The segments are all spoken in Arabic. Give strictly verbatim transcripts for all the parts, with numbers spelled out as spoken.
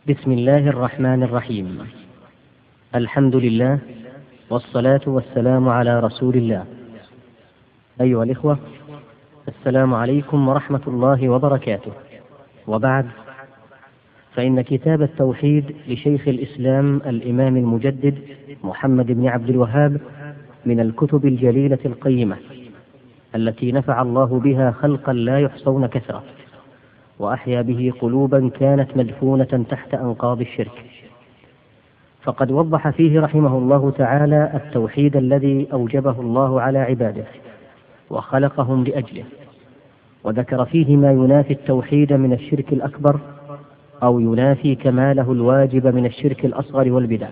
بسم الله الرحمن الرحيم. الحمد لله والصلاة والسلام على رسول الله. أيها الإخوة، السلام عليكم ورحمة الله وبركاته. وبعد، فإن كتاب التوحيد لشيخ الإسلام الإمام المجدد محمد بن عبد الوهاب من الكتب الجليلة القيمة التي نفع الله بها خلقا لا يحصون كثرة، وأحيا به قلوبا كانت مدفونة تحت أنقاض الشرك. فقد وضح فيه رحمه الله تعالى التوحيد الذي أوجبه الله على عباده وخلقهم لأجله، وذكر فيه ما ينافي التوحيد من الشرك الأكبر أو ينافي كماله الواجب من الشرك الأصغر والبدع.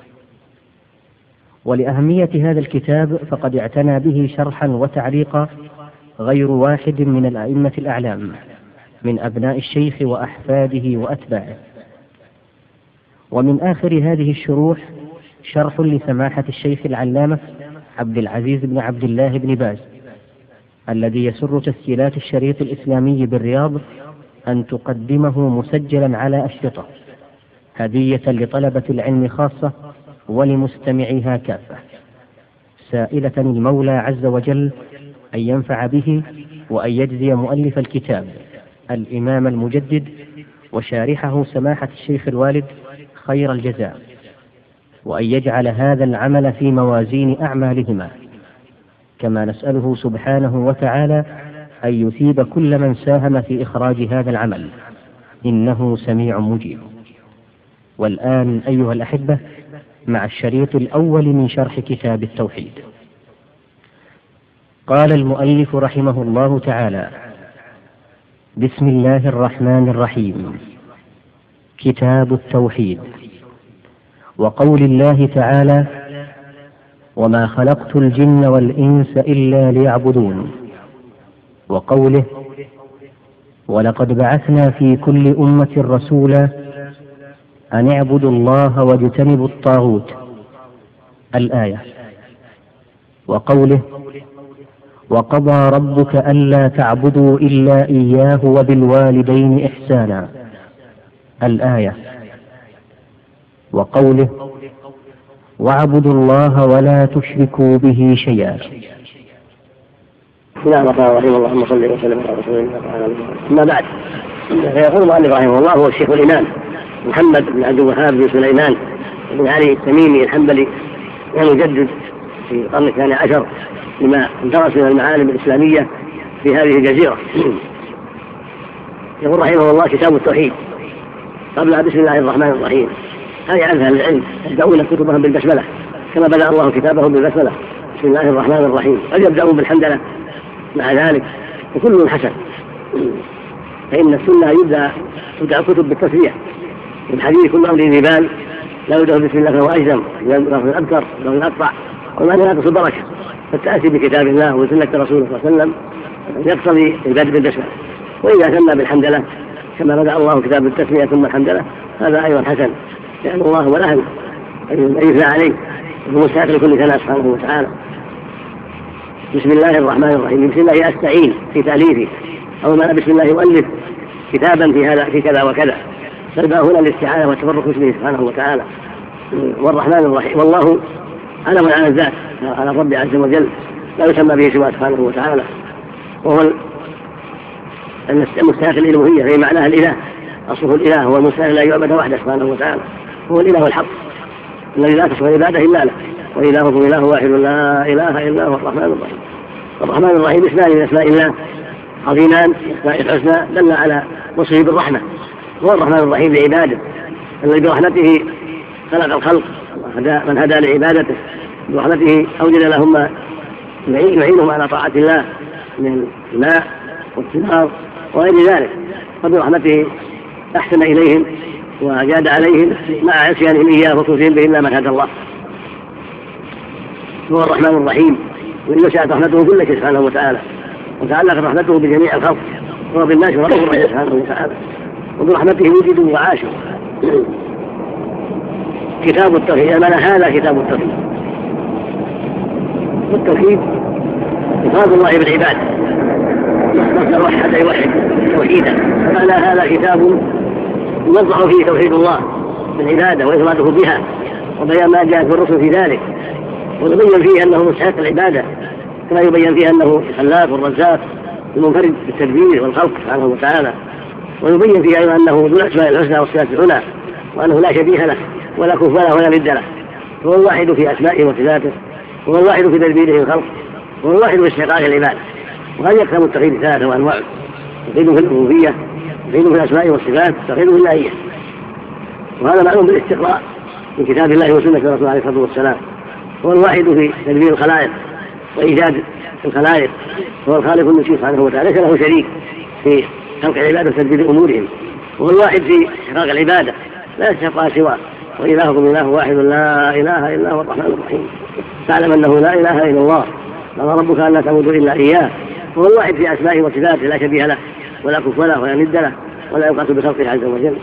ولأهمية هذا الكتاب فقد اعتنى به شرحا وتعليقا غير واحد من الأئمة الأعلام من أبناء الشيخ وأحفاده وأتباعه. ومن آخر هذه الشروح شرح لسماحة الشيخ العلامة عبد العزيز بن عبد الله بن باز، الذي يسر تسجيلات الشريط الإسلامي بالرياض أن تقدمه مسجلا على أشرطة هدية لطلبة العلم خاصة ولمستمعيها كافة، سائلة المولى عز وجل أن ينفع به وأن يجزي مؤلف الكتاب الإمام المجدد وشارحه سماحة الشيخ الوالد خير الجزاء، وأن يجعل هذا العمل في موازين أعمالهما، كما نسأله سبحانه وتعالى أن يثيب كل من ساهم في إخراج هذا العمل، إنه سميع مجيب. والآن أيها الأحبة مع الشريط الأول من شرح كتاب التوحيد. قال المؤلف رحمه الله تعالى: بسم الله الرحمن الرحيم. كتاب التوحيد. وقول الله تعالى: وما خلقت الجن والإنس إلا ليعبدون. وقوله: ولقد بعثنا في كل أمة رسولا أن اعبدوا الله واجتنبوا الطاغوت. الآية. وقوله: وقضى ربك ألا تعبدوا إلا إياه وبالوالدين إحسانا. الآية. وقوله: واعبدوا الله ولا تشركوا به شيئا. بسم الله الرحمن الرحيم. اللهم صل وسلم على رسول الله. أما بعد، فيقول المؤلف رحمه الله هو الشيخ الإمام محمد بن عبد الوهاب بن سليمان بن علي التميمي الحنبلي المجدد في القرن الثاني عشر لما درس من المعالم الإسلامية في هذه الجزيرة. يقول رحمه الله: كتاب التوحيد. قبل بسم الله الرحمن الرحيم، هذه عنها العلم يبدأون كتبهم بالبسملة كما بدأ الله كتابه بالبسملة: بسم الله الرحمن الرحيم. قد يبدأون بالحمدلله مع ذلك، وكل حسن، فإن السنة يبدأ تبدأ الكتب بالتسمية. الحديث: كل أمر ذي بال لا يبدأ بسم الله فهو أجزم، لفظ الأبتر لفظ الأقطع، وما يناقص البركة. فالتأسي بكتاب الله وسنة رسوله صلى الله عليه وسلم يقتضي البدء بالبسملة. وإذا ثنى بالحمدلله كما بدأ الله كتاب التسمية ثم الحمدلله، هذا أيضا حسن، لأن الله هو الأهل أن يثنى عليه ومستحق لكل ثناء سبحانه وتعالى. بسم الله الرحمن الرحيم. بسم الله أستعين في تأليفه، أو ما بسم الله يؤلف كتابا في هذا في كذا وكذا، فبقى هنا الاستعانة والتبرك باسمه سبحانه وتعالى. والرحمن الرحيم، والله علم على الذات على الرب عز وجل لا يسمى به سواه سبحانه وتعالى، وهو المستحق الإلوهية في معناها الإله، أصله الإله، هو المستحق لا يعبد وحده سبحانه وتعالى، هو الإله الحق الذي لا تصح العبادة إلا له، وإلهكم إله واحد لا إله إلا هو الرحمن الرحيم. الرحمن الرحيم اسمان من أسماء الله عظيمان أسماء الحسنى دل على وصفه بالرحمة، هو الرحمن الرحيم لعباده الذي برحمته خلق الخلق من هدى لعبادته، برحمته أوجد لهم ما يعينهم على طاعة الله من الماء والثمار وغير ذلك، وبرحمته أحسن إليهم وجاد عليهم مع عصيانهم إياه وكفرهم به إلا من هدى الله. هو الرحمن الرحيم، وإن شاءت رحمته كل شيء سبحانه وتعالى، وتعلق رحمته بجميع الخلق، وهو بالناس ورحمه الله سبحانه وتعالى، وبرحمته وجدوا وعاشوا. كتاب التوحيد، المعنى هذا كتاب التوحيد. والتوحيد إفراد الله بالعباد، مصدر وحد يوحد توحيدا، معنى هذا كتاب يوضح فيه توحيد الله بالعبادة وإفراده بها وبيان ما جاء في الرسل في ذلك، ويبين فيه أنه مستحق العبادة كما يبين فيه أنه الخلاق والرزاق المنفرد بالتدبير والخلق سبحانه وتعالى، ويبين فيه أيضا أنه ذو الأسماء الحسنى والصفات العلى وأنه لا شبيه له ولا كفء له ولا ند له، هو الواحد في أسمائه وصفاته، هو الواحد في تدبيره الخلق، هو الواحد في استحقاق العبادة. وهذا يقسم التوحيد ثلاثة وأنواع: توحيد في الألوهية، توحيد في الأسماء والصفات، توحيد في الإلهية. وهذا معلوم بالاستقراء من كتاب الله وسنة رسوله عليه الصلاة والسلام. هو الواحد في تدبير الخلائق وإيجاد الخلائق، هو الخالق المشير سبحانه وتعالى ليس له شريك في خلق العبادة وتدبير أمورهم، وهو الواحد في إحقاق العبادة لا يستحقها سواه، وإلهكم إله واحد لا إله إلا هو الرحمن الرحيم، فاعلم أنه لا إله إلا الله، قضى ربك أن لا تعبدوا إلا إياه. هو الواحد في أسمائه وصفاته لا شبيه له ولا كفء له ولا ند له ولا يقاس بخلقه عز وجل.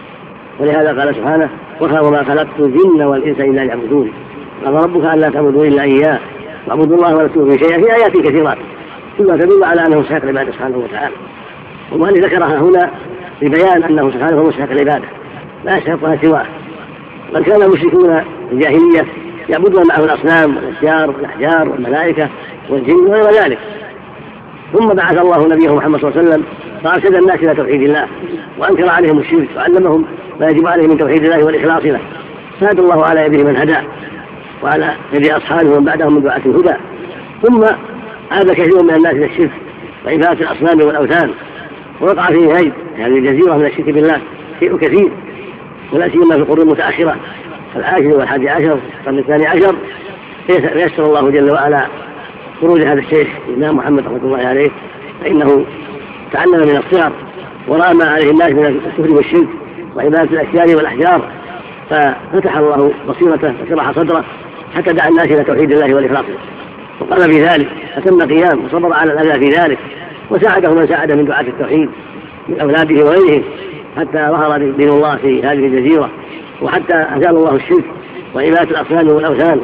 ولهذا قال سبحانه: وما خلقت الجن والإنس إلا ليعبدون، قضى ربك أن لا تعبدوا إلا إياه واعبدوا الله ولا تشركوا به شيئا، في آيات كثيرات كلها تدل على أنه مستحق العبادة سبحانه وتعالى. والمؤلف ذكرها هنا لبيان أنه سبحانه هو مستحق العبادة لا يستحقها سواه. بل كان المشركون الجاهلية يعبدون معه الأصنام والأشجار والأحجار والملائكة والجن وغير ذلك، ثم بعث الله نبيه محمد صلى الله عليه وسلم فأرشد الناس إلى توحيد الله وأنكر عليهم الشرك وعلمهم ما يجب عليهم من توحيد الله والإخلاص له، فهدى الله على يده من هداه وعلى يد أصحابه من بعدهم من دعاة الهدى. ثم عاد كثير من الناس إلى الشرك وعبادة الأصنام والأوثان، ووقع فيه هيد هذه الجزيرة من الشرك بالله شيء كثير، ولا سيما في القرون المتأخرة العاشر والحادي عشر والقرن الثاني عشر، فيسر الله جل وعلا خروج هذا الشيخ الإمام محمد رحمة الله عليه، فإنه تعلم من الصغر ورأى ما عليه الناس من الكفر والشرك وعبادة الأشجار والأحجار، ففتح الله بصيرته وشرح صدره حتى دعا الناس إلى توحيد الله والإخلاص، وقام في ذلك أتم قيام وصبر على الأذى في ذلك، وساعده من ساعده من دعاة التوحيد من أولاده وغيرهم حتى ظهر دين الله في هذه الجزيرة، وحتى أزال الله الشرك وعبادة الأصنام والأوثان،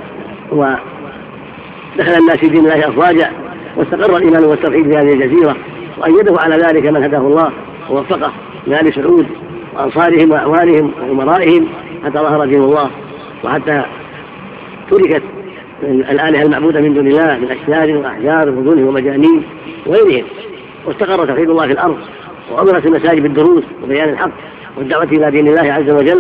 ودخل الناس في دين الله أفواجا، واستقر الإيمان والتوحيد في هذه الجزيرة، وأيده على ذلك من هداه الله ووفقه من آل سعود وأنصارهم وأعوانهم وأمرائهم حتى ظهر دين الله، وحتى تركت الآلهة المعبودة من دون الله من أشجار وأحجار وظلم ومجانين وغيرهم، واستقر توحيد الله في الأرض، وأمرت المساجد بالدروس وبيان الحق والدعوة إلى دين الله عز وجل،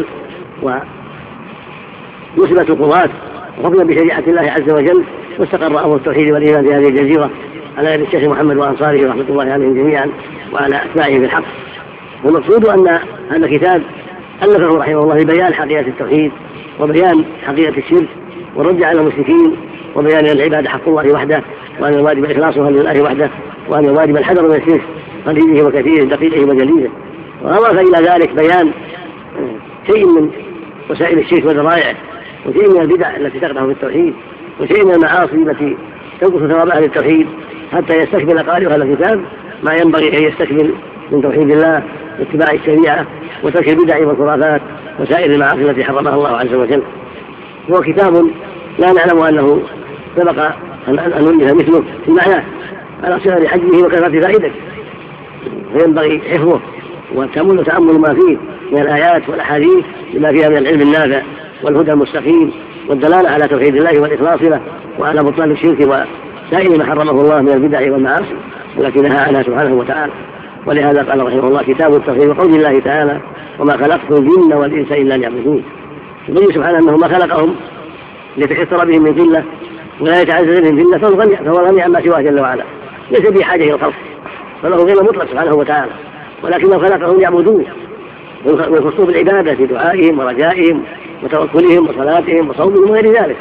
ونصبت القضاة وحكما بشريعة الله عز وجل، واستقر أمر التوحيد والإيمان في هذه الجزيرة على يد الشيخ محمد وأنصاره رحمة الله عليهم جميعا وعلى أتباعه بالحق. والمقصود أن هذا الكتاب ألفه رحمه الله لبيان حقيقة التوحيد وبيان حقيقة الشرك والرد على المشركين، وبيان العبادة حق الله وحده، وأن الواجب إخلاصها لله وحده، وأن الواجب الحذر من الشرك قليله وكثيره دقيقه وجليله. وأضاف إلى ذلك بيان شيء من وسائل الشرك وذرائعه، وشيء من البدع التي تقدح في التوحيد، وشيء من المعاصي التي تنقص ثواب أهل التوحيد، حتى يستكمل قارئ هذا الكتاب ما ينبغي أن يستكمل من توحيد الله واتباع الشريعة وترك البدع والخرافات وسائر المعاصي التي حرمها الله عز وجل. هو كتاب لا نعلم أنه سبق أن نؤلف مثله في معناه على صغر حجمه وكثرة فائدته، فينبغي حفظه والتأمل وتأمل ما فيه من الآيات والأحاديث بما فيها من العلم النافع والهدى المستقيم والدلالة على توحيد الله والإخلاص له وعلى بطلان الشرك وسائر ما حرمه الله من البدع والمعاصي التي نهى عنها سبحانه وتعالى. ولهذا قال رحمه الله: كتاب التوحيد وقول الله تعالى: وما خلقت الجن والإنس إلا ليعبدون. يبين سبحانه أنه ما خلقهم ليتكثر بهم من ذلة ولا يتعزز بهم ذلة، فهو غني عما سواه جل وعلا، ليس بحاجة إلى الخلق، فله غير مطلق سبحانه وتعالى، ولكنه خلقهم يعبدون ويخصوا بالعبادة في دعائهم ورجائهم وتوكلهم وصلاتهم وصومهم وغير ذلك.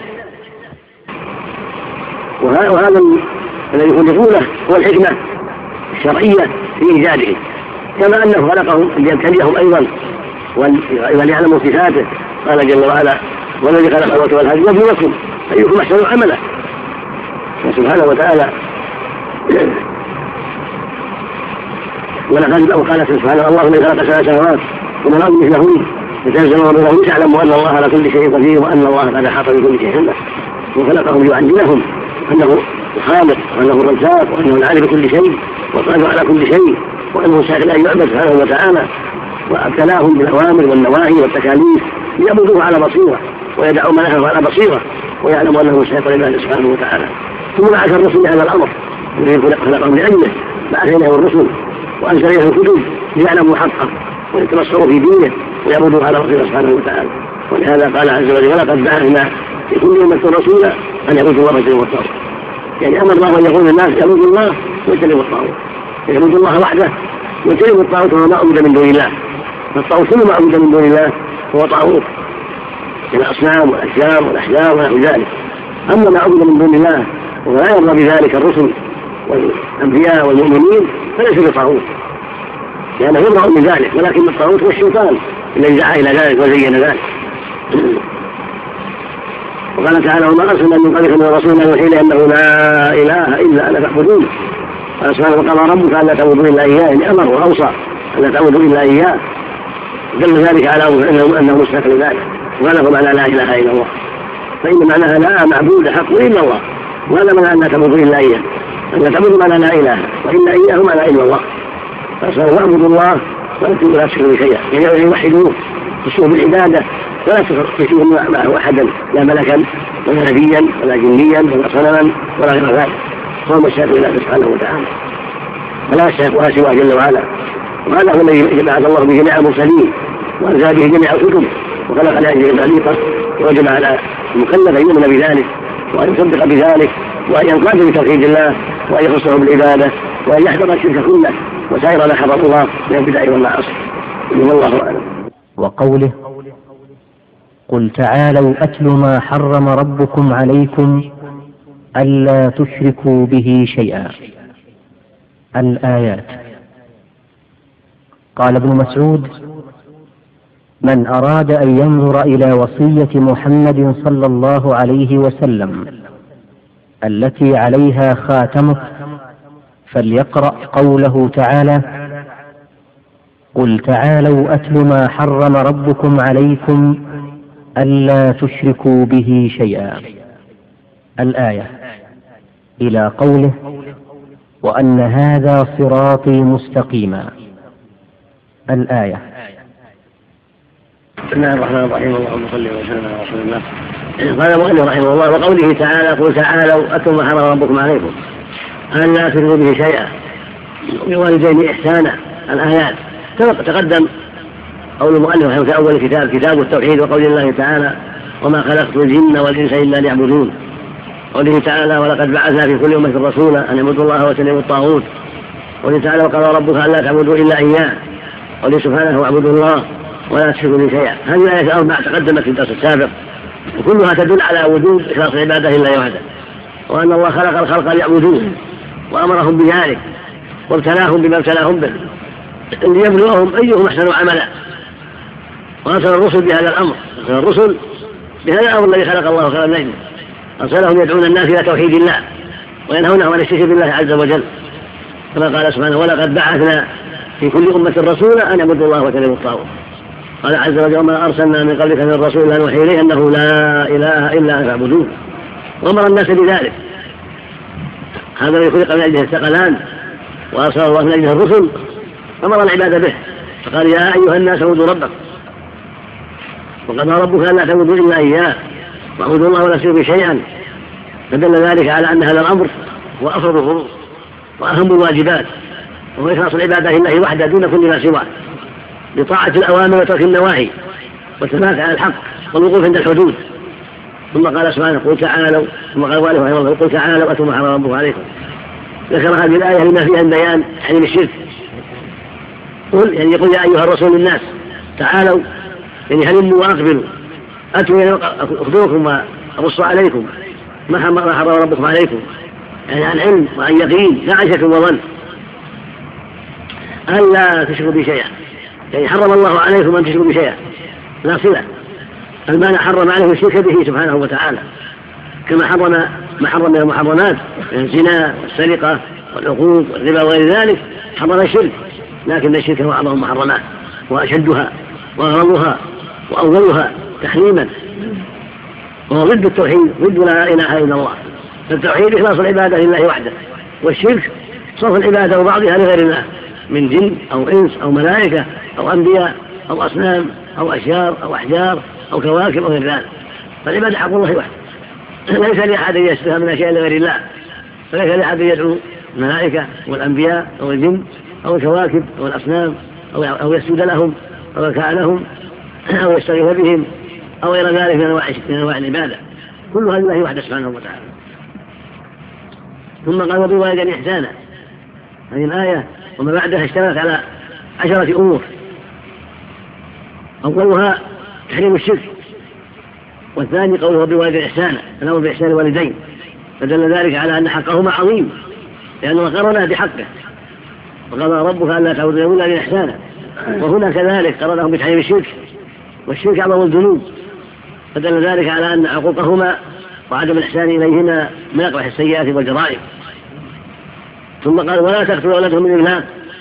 وهذا الذي يخلقونه هو الحكمة الشرعية في إيجاده، كما أنه خلقهم ليبتليهم أيضا وليعلموا صفاته. قال جل وعلا: والذي خلق الموت والحياة ليبلوكم أيكم أحسن عملا. وسبحانه وتعالى ولقد قال سبحانه: الله الذي خلق سبع سماوات ومن الأرض مثلهن فتنزل بينهم تعلم أن الله على كل شيء قدير وأن الله قد أحاط بكل شيء علما. وخلقهم ليعلمهم أنه الخالق وأنه الرزاق وأنه العالم بكل شيء والقادر على كل شيء وأنه سائل أن يعبد سبحانه وتعالى، وابتلاهم بالاوامر والنواهي والتكاليف ليعبدوه على بصيره ويدعوا ما نهوا على بصيره ويعلموا انه مستحق لله سبحانه وتعالى. ثم بعث الرسل بهذا الامر الذي خلقهم لاجله، بعث اليهم الرسل وانزل اليهم الكتب ليعلموا حقه ويتبصروا في دينه ويعبدوه على بصيره سبحانه وتعالى. ولهذا قال عز وجل: ولقد بعثنا في كل امه رسولا ان يعبدوا الله واجتنبوا الطاغوت. يعني امر الله ان يقول الناس يعبدوا الله واجتنبوا الطاغوت، يعبدوا الله وحده ويجتنبوا الطاغوت وما عبد من دون الله. فالطاغوت كل ما عبد من دون الله هو طاغوت من الاصنام والاشجار والاحجار ونحو ذلك. اما ما عبد من دون الله ولا يرضى بذلك الرسل والانبياء والمؤمنين فليس بطاغوت، لانه يبرأ من ذلك، ولكن الطاغوت هو الشيطان الذي دعا الى ذلك وزين ذلك. وقال تعالى: وما ارسلنا من قبلك من رسول يوحي اليه انه لا اله الا انا فاعبدون. قال سبحانه: وقضى ربك الا تعبدوا الا اياه، يعني امر واوصى الا تعبدوا الا اياه، دل ذلك على انه مستحق لذلك. وهذا هو معنى لا اله الا الله، فان معناها لا معبود حق الا الله، وهذا معنى ان لا تعبدوا الا اياه، ان تعبدوا معنى لا اله والا اياه معنى الا الله. فاصلا واعبدوا الله ولا تشركوا شيئا، يعني يوحدوه تشركوا بالعباده ولا تشركوا معه احدا، لا ملكا ولا نبيا ولا جنيا ولا صنما ولا غير ذلك، هو مشاهد لله سبحانه وتعالى فلا يستحقها سواه جل وعلا. وهذا هو الذي بعث الله به جميع المرسلين وانزل به جميع الكتب وخلق لاجله الخليقه، ووجب على المكلف ان يؤمن بذلك وان يصدق بذلك وان ينقاد بتوحيد الله وان يخصه بالعباده وان يحذر الشرك كله وسائر ما حرم الله من البدع والمعاصي. والله اعلم. وقوله: قل تعالوا أتل ما حرم ربكم عليكم ألا تشركوا به شيئا. الآيات. قال ابن مسعود: من أراد أن ينظر إلى وصية محمد صلى الله عليه وسلم التي عليها خاتمه فليقرأ قوله تعالى: قل تعالوا أتل ما حرم ربكم عليكم ألا تشركوا به شيئا. الآية إلى قوله: وأن هذا صراطي مستقيما. الآية. بسم الله الرحمن الرحيم. اللهم صل وسلم على رسول الله. قال المؤلف رحمه الله: وقوله تعالى: قل تعالوا أتل ما حرم ربكم عليكم ألا تشركوا به شيئا وبالوالدين إحسانا. الآيات. تقدم قول المؤلف في أول كتاب كتاب التوحيد، وقول الله تعالى: وما خلقت الجن والإنس إلا ليعبدون. قوله تعالى: ولقد بعثنا في كل أمة رسولا أن اعبدوا الله واجتنبوا الطاغوت. قوله تعالى: وقضى ربك ألا تعبدوا إلا إياه. قوله سبحانه: واعبدوا الله ولا تشركوا به شيئا. هذه الآية الأربع تقدمت في الدرس السابق، وكلها تدل على وجوب إخلاص العبادة لله وحده، وأن الله خلق الخلق ليعبدوه وأمرهم بذلك وابتلاهم بما ابتلاهم به ليبلوهم أيهم أحسن عملا. وأرسل الرسل بهذا الأمر، أرسل الرسل بهذا الأمر الذي خلق الله خلق النجم، أرسلهم يدعون الناس إلى توحيد الله وينهونهم عن الشرك بالله عز وجل، كما قال سبحانه: ولقد بعثنا في كل أمة رسولا أن اعبدوا الله واجتنبوا الطاغوت. قال عز وجل: وما أرسلنا من قبلك من رسول أن نوحي إليه أنه لا إله إلا أن فاعبدوه. وأمر الناس بذلك. هذا الذي خلق من أجله الثقلان وأرسل الله من أجله الرسل، أمر العباد به، فقال: يا أيها الناس اعبدوا ربكم وقضى ربك ألا تعبدوا إلا إياه واعبدوا الله ولا تشركوا به شيئا. فدل ذلك على أن هذا الأمر هو أفضل الفروض وأهم الواجبات، وهو إخلاص العبادة لله وحده دون كل ما سواه، بطاعة الأوامر وترك النواهي والثبات على الحق والوقوف عند الحدود. ثم قال سبحانه: قل تعالوا، ثم قال والله رحمه الله: قل تعالوا أتل ما حرم ربكم عليكم. ذكر هذه الآية لما فيها البيان عن الشرك. قل يعني يقول: يا أيها الرسول للناس تعالوا، يعني هلموا وأقبلوا، أتوا يعني أخبركم وأبص عليكم ما حرم ربكم عليكم، يعني عن علم وعن يقين لا عن شك وظن، ألا تشركوا به شيئا. يعني حرم الله عليكم أن تشركوا بشيئا لا صلة، المعنى حرم عليه الشرك به سبحانه وتعالى، كما حرم ما حرم من المحرمات من الزنا والسرقة والعقوق والربا وغير ذلك، حرم الشرك، لكن الشرك هو أعظم المحرمات وأشدها وأغرضها وأولها تحريما، وهو ضد التوحيد، ضد لا إله إلا الله. التوحيد إخلاص العبادة لله وحده، والشرك صرف العبادة وبعضها لغير الله من جن أو إنس أو ملائكة أو أنبياء أو أصنام أو أشجار أو أحجار أو كواكب أو غير ذلك. فالعبادة حق الله وحده، ليس لأحد يشبه من أشياء لغير الله، فليس لأحد يدعو الملائكة والأنبياء أو الجن أو الكواكب أو الأصنام أو يسجد لهم أو يركع لهم أو يستغيث بهم أو غير ذلك من أنواع العبادة، كلها لله وحده سبحانه وتعالى. ثم قال وبالوالدين إحسانا، هذه الآية وما بعدها اشتملت على عشرة أمور، أولها تحريم الشرك، والثاني قوله وبالوالدين إحسانا، الأمر بإحسان الوالدين، فدل ذلك على أن حقهما عظيم لأنه قرنه بحقه، وقضى ربك ألا تعبدوا إلا بالوالدين إحسانا، وهنا كذلك قرنهم بتحريم الشرك، والشرك أعظم الذنوب، فدل ذلك على أن عقوقهما وعدم الإحسان إليهما من أقبح السيئات والجرائم. ثم قال ولا تقتلوا أولادكم من إملاق،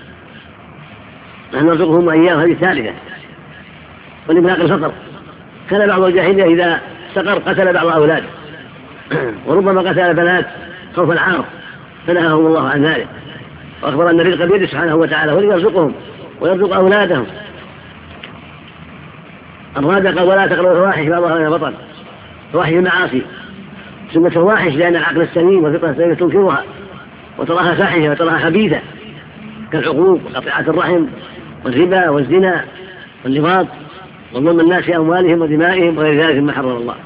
نحن نرزقهم وإياهم، هذه الثالثة. والإملاق الفقر، كان بعض الجاهلية إذا سقر قتل بعض أولاده وربما قتل البنات خوف العار، فنهاهم الله عن ذلك، وأخبر أن الرزق بيده سبحانه وتعالى وليرزقهم ويرزق أولادهم. الرابع قال ولا تقربوا الفواحش ما ظهر منها بطن، فواحش المعاصي سمة الفواحش لأن العقل السليم والفطرة السليمة تنكرها وتراها فاحشة وتراها خبيثة، كالعقوق وقطيعة الرحم والربا والزنا واللواط وظلم الناس في أموالهم ودمائهم وغير ذلك مما حرم الله.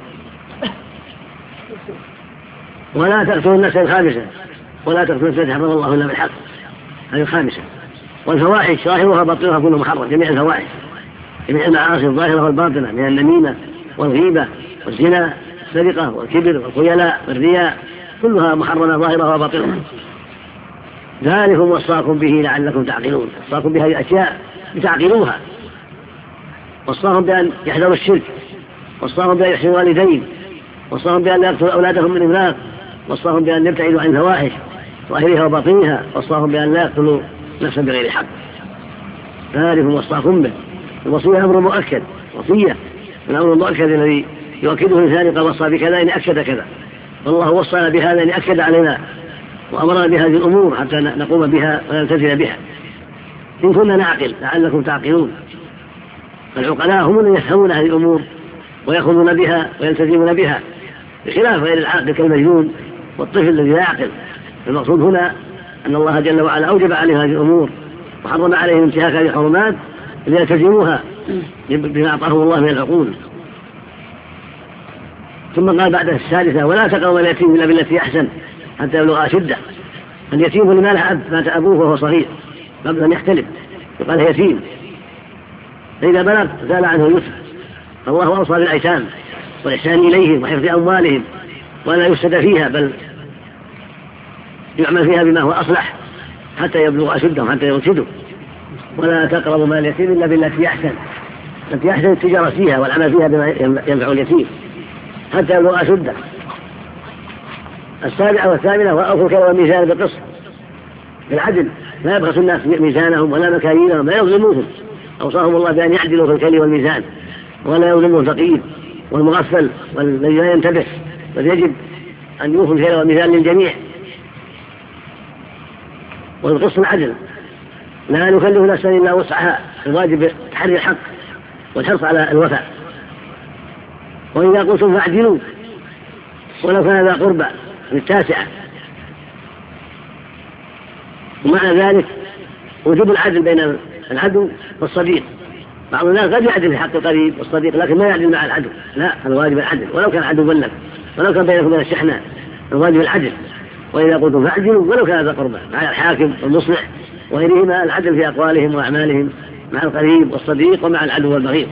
ولا تقتلوا النفس الخامسة، ولا تقتلوا النفس حرم الله إلا بالحق، هذه الخامسة. والفواحش ظاهرها باطنها كله محرم، جميع الفواحش، جميع المعاصي الظاهرة والباطنة من النميمة والغيبة والزنا والسرقة والكبر والخيلاء والرياء، كلها محرمة ظاهرها وباطنها. ذلكم وصاكم به لعلكم تعقلون، وصاكم بهذه الأشياء لتعقلوها، وصاهم بأن يحذروا الشرك، وصاهم بأن يحسنوا الوالدين، وصاهم بأن لا يقتلوا أولادهم من إملاق، وصاهم بأن يبتعدوا عن الفواحش ظاهرها وباطنها، وصاهم بأن لا يقتلوا نفسا بغير حق. ذلكم وصاكم به. الوصية أمر مؤكد، وصية الأمر المؤكد الذي يؤكده الإنسان قال وصى بكذا إن أكد كذا، والله وصانا بهذا إن أكد علينا وأمرنا بهذه الأمور حتى نقوم بها ونلتزم بها. إن كنا نعقل لعلكم تعقلون. العقلاء هم الذين يفهمون هذه الأمور ويأخذون بها ويلتزمون بها، بخلاف غير العاقل كالمجنون والطفل الذي لا يعقل. المقصود هنا أن الله جل وعلا أوجب عليهم هذه الأمور وحرم عليهم انتهاك هذه الحرمات ليلتزموها بما أعطاهم الله من العقول. ثم قال بعد الثالثة ولا تقربوا اليتيم إلا بالتي أحسن حتى يبلغ أشده. اليتيم لما له أب مات أبوه وهو صغير قبل أن يختلف يقال يتيم، فإذا بلغ زال عنه اليتم. فالله أوصى بالأيتام والإحسان إليهم وحفظ أموالهم ولا يفسد فيها، بل يعمل فيها بما هو أصلح حتى يبلغ أشدهم حتى يرشدوا. ولا تقربوا مال اليتيم إلا بالتي أحسن، التي أحسن التجارة فيها والعمل فيها بما ينفع اليتيم حتى يبلغ أشده. السابعة والثامنة وأوفوا الكيل والميزان بالقسط، بالعدل، لا يبخسوا الناس ميزانهم ولا مكاييلهم، لا يظلموهم. أوصاهم الله بأن يعدلوا في الكيل والميزان ولا يظلموا الفقير والمغفل والذي لا ينتبه، بل يجب أن يوفوا الكيل والميزان للجميع. والقسط العدل، لا نكلف نفسا إلا وسعها، الواجب تحري الحق والحرص على الوفاء. وإذا قلتم فاعدلوا ولو كان ذا قربى، التاسعة. ومعنى ذلك وجوب العدل بين العدو والصديق. بعض الناس قد يعدل في حق القريب والصديق لكن ما يعدل مع العدو، لا، الواجب العدل ولو كان عدو لك، ولو كان بينكم من الشحناء، الواجب العدل. وإذا قلتم فاعدلوا ولو كان ذا قربى، مع الحاكم والمصلح وغيرهما العدل في أقوالهم وأعمالهم مع القريب والصديق ومع العدو والبغيض.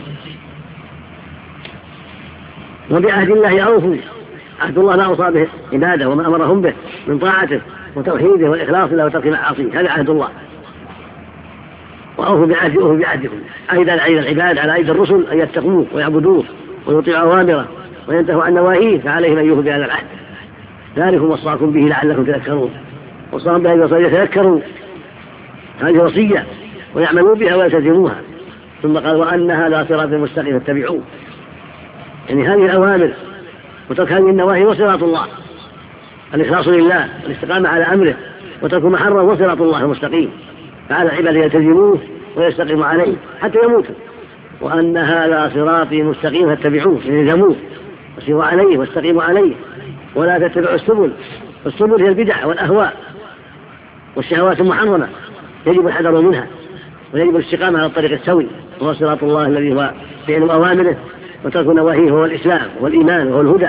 وبعهد الله أوفوا، عهد الله ما أوصى به عباده وما أمرهم به من طاعته وتوحيده والإخلاص له وترك معاصيه، هذا عهد الله. وأوفوا بعهده أوفوا بعهدكم، عهد على أيدي العباد على أيدي الرسل أن يتقوه ويعبدوه ويطيعوا أوامره وينتهوا عن نواهيه، فعليهم أن يوفوا بهذا العهد. ذلكم وصاكم به لعلكم تذكرون. وصاهم بهذه الوصية يتذكروا هذه وصية ويعملوا بها ويلتزموها. ثم قال وأن هذا صراط مستقيم فاتبعوه، يعني هذه الأوامر وترك هذه النواهي وصراط الله، الإخلاص لله والاستقامة على أمره وترك ما حرم وصراط الله المستقيم. فعلى العباد يلتزموه ويستقيموا عليه حتى يموتوا، وأن هذا صراطي مستقيم فاتبعوه الزموه وسيروا عليه واستقيموا عليه ولا تتبعوا السبل. السبل هي البدع والأهواء والشهوات المحرمة، يجب الحذر منها ويجب الاستقامة على الطريق السوي، وهو صراط الله الذي هو فعل أوامره وترك نواهيه، هو الإسلام والإيمان وهو الهدى.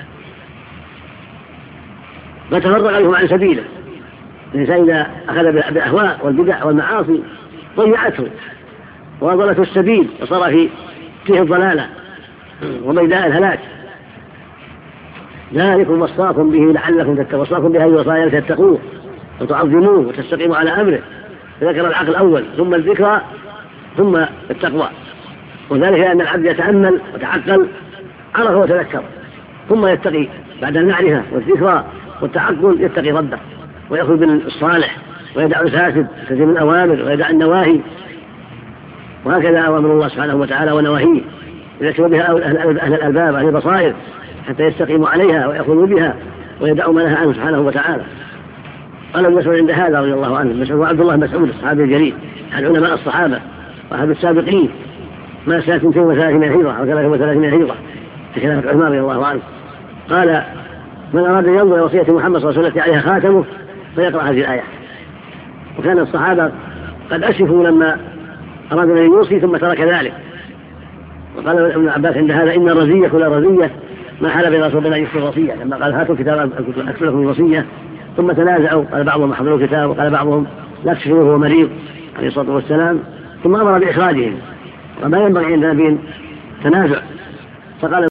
فتفرق بهم عن سبيله. الإنسان إذا أخذ بالأهواء والبدع والمعاصي ضيعته وأضلته السبيل وصار في فيه الضلالة وميداء الهلاك. ذلكم وصاكم به لعلكم تتقون، وصاكم بهذه الوصايا لتتقوه وتعظموه وتستقيموا على أمره. فذكر العقل الأول ثم الذكرى ثم التقوى، وذلك أن العبد يتأمل وتعقل عرف وتذكر ثم يتقي بعد المعرفة والذكرى والتعقل، يتقي ربه ويأخذ بالصالح ويدع الفاسد يلتزم الأوامر ويدع النواهي. وهكذا أوامر الله سبحانه وتعالى ونواهيه يذكر بها أهل الألباب أهل البصائر حتى يستقيموا عليها ويأخذوا بها ويدعوا ما نهى عنه سبحانه وتعالى. قال ابن مسعود عند هذا رضي الله عنه، مسعود عبد الله مسعود الصحابي الجليل أحد علماء الصحابة وأحد السابقين ما سنة اثنتين وثلاثين هجرة أو ثلاثة وثلاثين هجرة في خلافة عثمان رضي الله عنه، قال: من أراد أن ينظر وصية محمد صلى الله عليه وسلم عليها خاتمه فيقرأ هذه الآية. وكان الصحابة قد أسفوا لما أراد أن يوصي ثم ترك ذلك. وقال ابن عباس عند هذا: إن الرزية كل رزية ما حال بين رسول الله يكتب الوصية، لما قال: هاتوا كتاب أكتب لكم الوصية، ثم تنازعوا، قال بعضهم حضروا الكتاب وقال بعضهم لا تكتبوه وهو مريض عليه الصلاة والسلام، ثم أمر بإخراجهم. وما ينبغي عند نبي تنازع، فقال